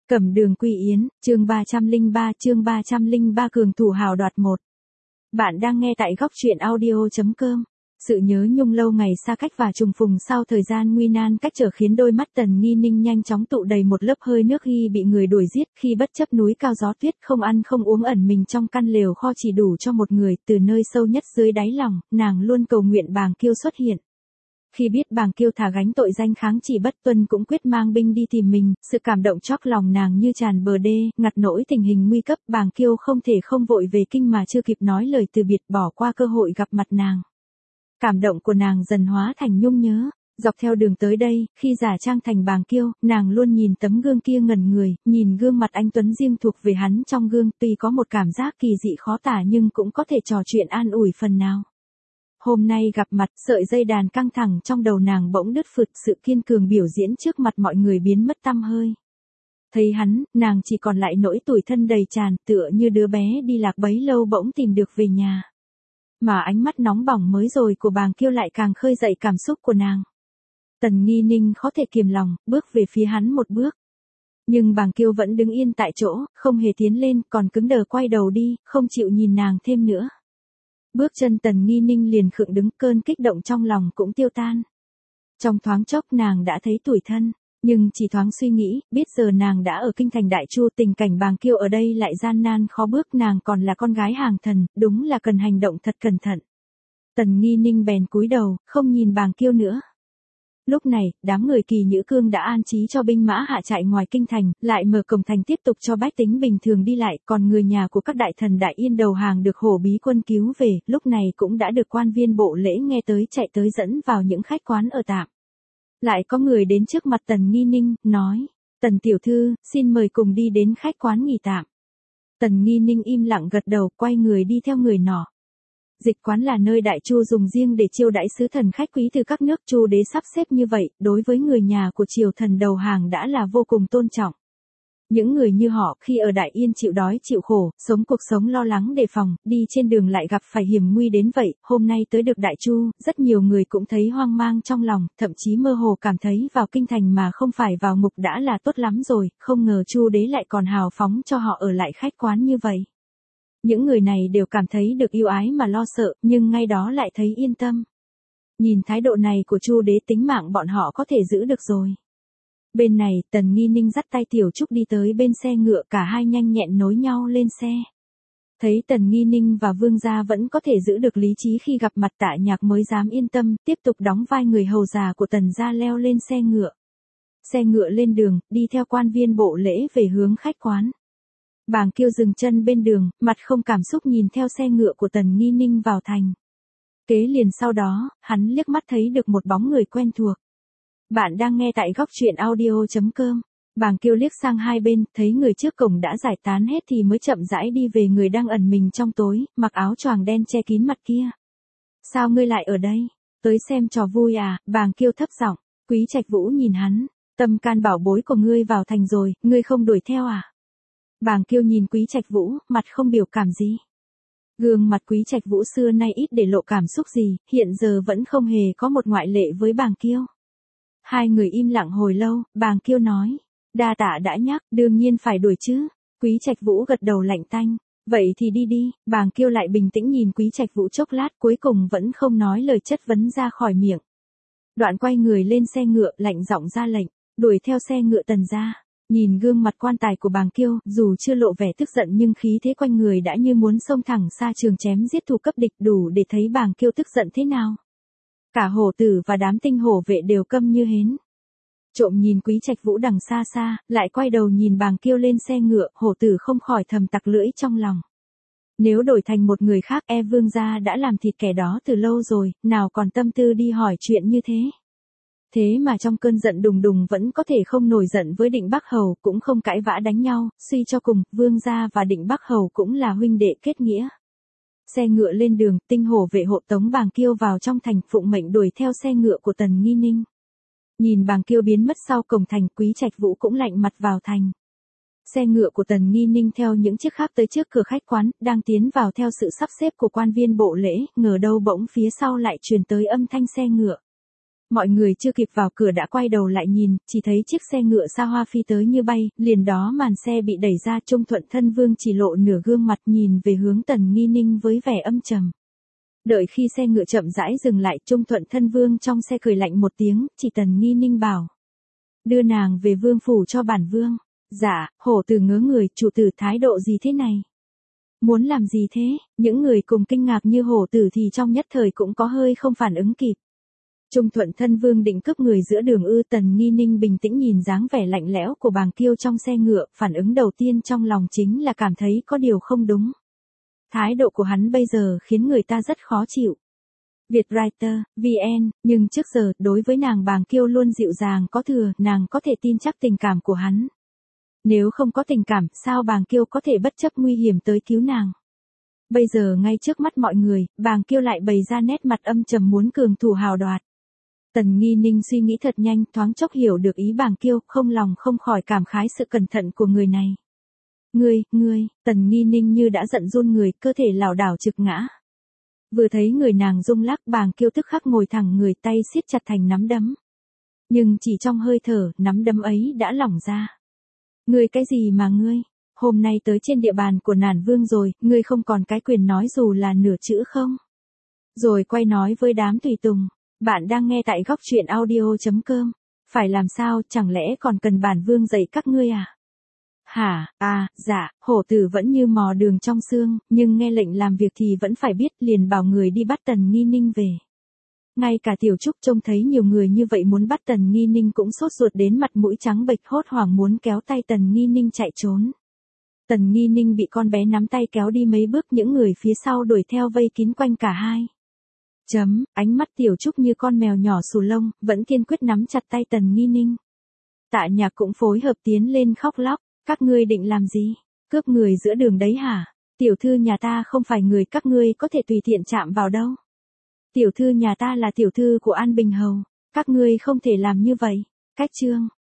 Cẩm Đường Quy Yến, chương 303 cường thủ hào đoạt 1. Bạn đang nghe tại góc truyện audio.com. Sự nhớ nhung lâu ngày xa cách và trùng phùng sau thời gian nguy nan cách trở khiến đôi mắt Tần Nghi Ninh nhanh chóng tụ đầy một lớp hơi nước khi bị người đuổi giết, khi bất chấp núi cao gió tuyết không ăn không uống ẩn mình trong căn lều kho chỉ đủ cho một người. Từ nơi sâu nhất dưới đáy lòng, nàng luôn cầu nguyện Bàng Kiêu xuất hiện. Khi biết Bàng Kiêu thà gánh tội danh kháng chỉ bất tuân cũng quyết mang binh đi tìm mình, sự cảm động chót lòng nàng như tràn bờ đê, ngặt nỗi tình hình nguy cấp. Bàng Kiêu không thể không vội về kinh mà chưa kịp nói lời từ biệt bỏ qua cơ hội gặp mặt nàng. Cảm động của nàng dần hóa thành nhung nhớ. Dọc theo đường tới đây, khi giả trang thành Bàng Kiêu, nàng luôn nhìn tấm gương kia ngẩn người, nhìn gương mặt anh tuấn riêng thuộc về hắn trong gương, tuy có một cảm giác kỳ dị khó tả nhưng cũng có thể trò chuyện an ủi phần nào. Hôm nay gặp mặt, sợi dây đàn căng thẳng trong đầu nàng bỗng đứt phụt, sự kiên cường biểu diễn trước mặt mọi người biến mất tăm hơi. Thấy hắn, nàng chỉ còn lại nỗi tủi thân đầy tràn, tựa như đứa bé đi lạc bấy lâu bỗng tìm được về nhà. Mà ánh mắt nóng bỏng mới rồi của Bàng Kiêu lại càng khơi dậy cảm xúc của nàng. Tần Nghi Ninh khó thể kiềm lòng, bước về phía hắn một bước. Nhưng Bàng Kiêu vẫn đứng yên tại chỗ, không hề tiến lên, còn cứng đờ quay đầu đi, không chịu nhìn nàng thêm nữa. Bước chân Tần Nghi Ninh liền khựng đứng, cơn kích động trong lòng cũng tiêu tan. Trong thoáng chốc nàng đã thấy tủi thân, nhưng chỉ thoáng suy nghĩ, biết giờ nàng đã ở kinh thành Đại Chu, tình cảnh Bàng Kiêu ở đây lại gian nan khó bước, nàng còn là con gái hàng thần, đúng là cần hành động thật cẩn thận. Tần Nghi Ninh bèn cúi đầu, không nhìn Bàng Kiêu nữa. Lúc này, đám người Kỳ Nhữ Cương đã an trí cho binh mã hạ trại ngoài kinh thành, lại mở cổng thành tiếp tục cho bách tính bình thường đi lại, còn người nhà của các đại thần Đại Yên đầu hàng được Hổ Bí quân cứu về, lúc này cũng đã được quan viên bộ lễ nghe tới chạy tới dẫn vào những khách quán ở tạm. Lại có người đến trước mặt Tần Nghi Ninh, nói, Tần tiểu thư, xin mời cùng đi đến khách quán nghỉ tạm. Tần Nghi Ninh im lặng gật đầu, quay người đi theo người nọ. Dịch quán là nơi Đại Chu dùng riêng để chiêu đãi sứ thần khách quý từ các nước. Chu đế sắp xếp như vậy, đối với người nhà của triều thần đầu hàng đã là vô cùng tôn trọng. Những người như họ khi ở Đại Yên chịu đói chịu khổ, sống cuộc sống lo lắng đề phòng, đi trên đường lại gặp phải hiểm nguy đến vậy, hôm nay tới được Đại Chu, rất nhiều người cũng thấy hoang mang trong lòng, thậm chí mơ hồ cảm thấy vào kinh thành mà không phải vào ngục đã là tốt lắm rồi, không ngờ Chu đế lại còn hào phóng cho họ ở lại khách quán như vậy. Những người này đều cảm thấy được yêu ái mà lo sợ, nhưng ngay đó lại thấy yên tâm. Nhìn thái độ này của Chu đế, tính mạng bọn họ có thể giữ được rồi. Bên này, Tần Nghi Ninh dắt tay Tiểu Trúc đi tới bên xe ngựa, cả hai nhanh nhẹn nối nhau lên xe. Thấy Tần Nghi Ninh và Vương gia vẫn có thể giữ được lý trí khi gặp mặt, Tạ Nhạc mới dám yên tâm, tiếp tục đóng vai người hầu già của Tần gia leo lên xe ngựa. Xe ngựa lên đường, đi theo quan viên bộ lễ về hướng khách quán. Bàng Kiêu dừng chân bên đường, mặt không cảm xúc nhìn theo xe ngựa của Tần Nghi Ninh vào thành. Kế liền sau đó, hắn liếc mắt thấy được một bóng người quen thuộc. Bạn đang nghe tại góc truyện audio.com. Bàng Kiêu liếc sang hai bên, thấy người trước cổng đã giải tán hết thì mới chậm rãi đi về người đang ẩn mình trong tối, mặc áo choàng đen che kín mặt kia. Sao ngươi lại ở đây? Tới xem trò vui à? Bàng Kiêu thấp giọng. Quý Trạch Vũ nhìn hắn. Tâm can bảo bối của ngươi vào thành rồi, ngươi không đuổi theo à? Bàng Kiêu nhìn Quý Trạch Vũ, mặt không biểu cảm gì. Gương mặt Quý Trạch Vũ xưa nay ít để lộ cảm xúc gì, hiện giờ vẫn không hề có một ngoại lệ với Bàng Kiêu. Hai người im lặng hồi lâu, Bàng Kiêu nói, đa tạ đã nhắc, đương nhiên phải đuổi chứ. Quý Trạch Vũ gật đầu lạnh tanh, vậy thì đi đi. Bàng Kiêu lại bình tĩnh nhìn Quý Trạch Vũ chốc lát, cuối cùng vẫn không nói lời chất vấn ra khỏi miệng. Đoạn quay người lên xe ngựa, lạnh giọng ra lệnh, đuổi theo xe ngựa Tần gia. Nhìn gương mặt quan tài của Bàng Kiêu, dù chưa lộ vẻ tức giận nhưng khí thế quanh người đã như muốn xông thẳng xa trường chém giết thù cấp địch, đủ để thấy Bàng Kiêu tức giận thế nào. Cả hổ tử và đám tinh hổ vệ đều câm như hến. Trộm nhìn Quý Trạch Vũ đằng xa xa, lại quay đầu nhìn Bàng Kiêu lên xe ngựa, hổ tử không khỏi thầm tặc lưỡi trong lòng. Nếu đổi thành một người khác, Vương gia đã làm thịt kẻ đó từ lâu rồi, nào còn tâm tư đi hỏi chuyện như thế. Thế mà trong cơn giận đùng đùng vẫn có thể không nổi giận với Định Bắc Hầu, cũng không cãi vã đánh nhau, suy cho cùng, Vương gia và Định Bắc Hầu cũng là huynh đệ kết nghĩa. Xe ngựa lên đường, tinh hổ vệ hộ tống Bàng Kiêu vào trong thành, phụng mệnh đuổi theo xe ngựa của Tần Nghi Ninh. Nhìn Bàng Kiêu biến mất sau cổng thành, Quý Trạch Vũ cũng lạnh mặt vào thành. Xe ngựa của Tần Nghi Ninh theo những chiếc khác tới trước cửa khách quán, đang tiến vào theo sự sắp xếp của quan viên bộ lễ, ngờ đâu bỗng phía sau lại truyền tới âm thanh xe ngựa. Mọi người chưa kịp vào cửa đã quay đầu lại nhìn, chỉ thấy chiếc xe ngựa xa hoa phi tới như bay, liền đó màn xe bị đẩy ra, Trung Thuận Thân Vương chỉ lộ nửa gương mặt nhìn về hướng Tần Nghi Ninh với vẻ âm trầm. Đợi khi xe ngựa chậm rãi dừng lại, Trung Thuận Thân Vương trong xe cười lạnh một tiếng, chỉ Tần Nghi Ninh bảo. Đưa nàng về vương phủ cho bản vương. Dạ, hổ tử ngớ người, chủ tử thái độ gì thế này? Muốn làm gì thế? Những người cùng kinh ngạc như hổ tử thì trong nhất thời cũng có hơi không phản ứng kịp. Trung Thuận Thân Vương định cướp người giữa đường ư? Tần Nghi Ninh bình tĩnh nhìn dáng vẻ lạnh lẽo của Bàng Kiêu trong xe ngựa, phản ứng đầu tiên trong lòng chính là cảm thấy có điều không đúng. Thái độ của hắn bây giờ khiến người ta rất khó chịu. Vietwriter, VN, nhưng trước giờ, đối với nàng Bàng Kiêu luôn dịu dàng có thừa, nàng có thể tin chắc tình cảm của hắn. Nếu không có tình cảm, sao Bàng Kiêu có thể bất chấp nguy hiểm tới cứu nàng? Bây giờ ngay trước mắt mọi người, Bàng Kiêu lại bày ra nét mặt âm trầm muốn cường thủ hào đoạt. Tần Nghi Ninh suy nghĩ thật nhanh, thoáng chốc hiểu được ý Bàng Kiêu, không lòng không khỏi cảm khái sự cẩn thận của người này. Ngươi, Tần Nghi Ninh như đã giận run người, cơ thể lảo đảo trực ngã. Vừa thấy người nàng rung lắc, Bàng Kiêu tức khắc ngồi thẳng người, tay siết chặt thành nắm đấm. Nhưng chỉ trong hơi thở, nắm đấm ấy đã lỏng ra. Ngươi cái gì mà ngươi? Hôm nay tới trên địa bàn của Nản Vương rồi, ngươi không còn cái quyền nói dù là nửa chữ không? Rồi quay nói với đám tùy tùng. Bạn đang nghe tại góc truyện audio.com. Phải làm sao, chẳng lẽ còn cần bản vương dạy các ngươi à? Hả, dạ, hổ tử vẫn như mò đường trong xương, nhưng nghe lệnh làm việc thì vẫn phải biết, liền bảo người đi bắt Tần Nghi Ninh về. Ngay cả Tiểu Trúc trông thấy nhiều người như vậy muốn bắt Tần Nghi Ninh cũng sốt ruột đến mặt mũi trắng bệch, hốt hoảng muốn kéo tay Tần Nghi Ninh chạy trốn. Tần Nghi Ninh bị con bé nắm tay kéo đi mấy bước, những người phía sau đuổi theo vây kín quanh cả hai. Ánh mắt Tiểu Trúc như con mèo nhỏ xù lông, vẫn kiên quyết nắm chặt tay Tần Nghi Ninh. Tạ Nhạc cũng phối hợp tiến lên khóc lóc, các ngươi định làm gì? Cướp người giữa đường đấy hả? Tiểu thư nhà ta không phải người các ngươi có thể tùy tiện chạm vào đâu. Tiểu thư nhà ta là tiểu thư của An Bình Hầu, các ngươi không thể làm như vậy. Cách chương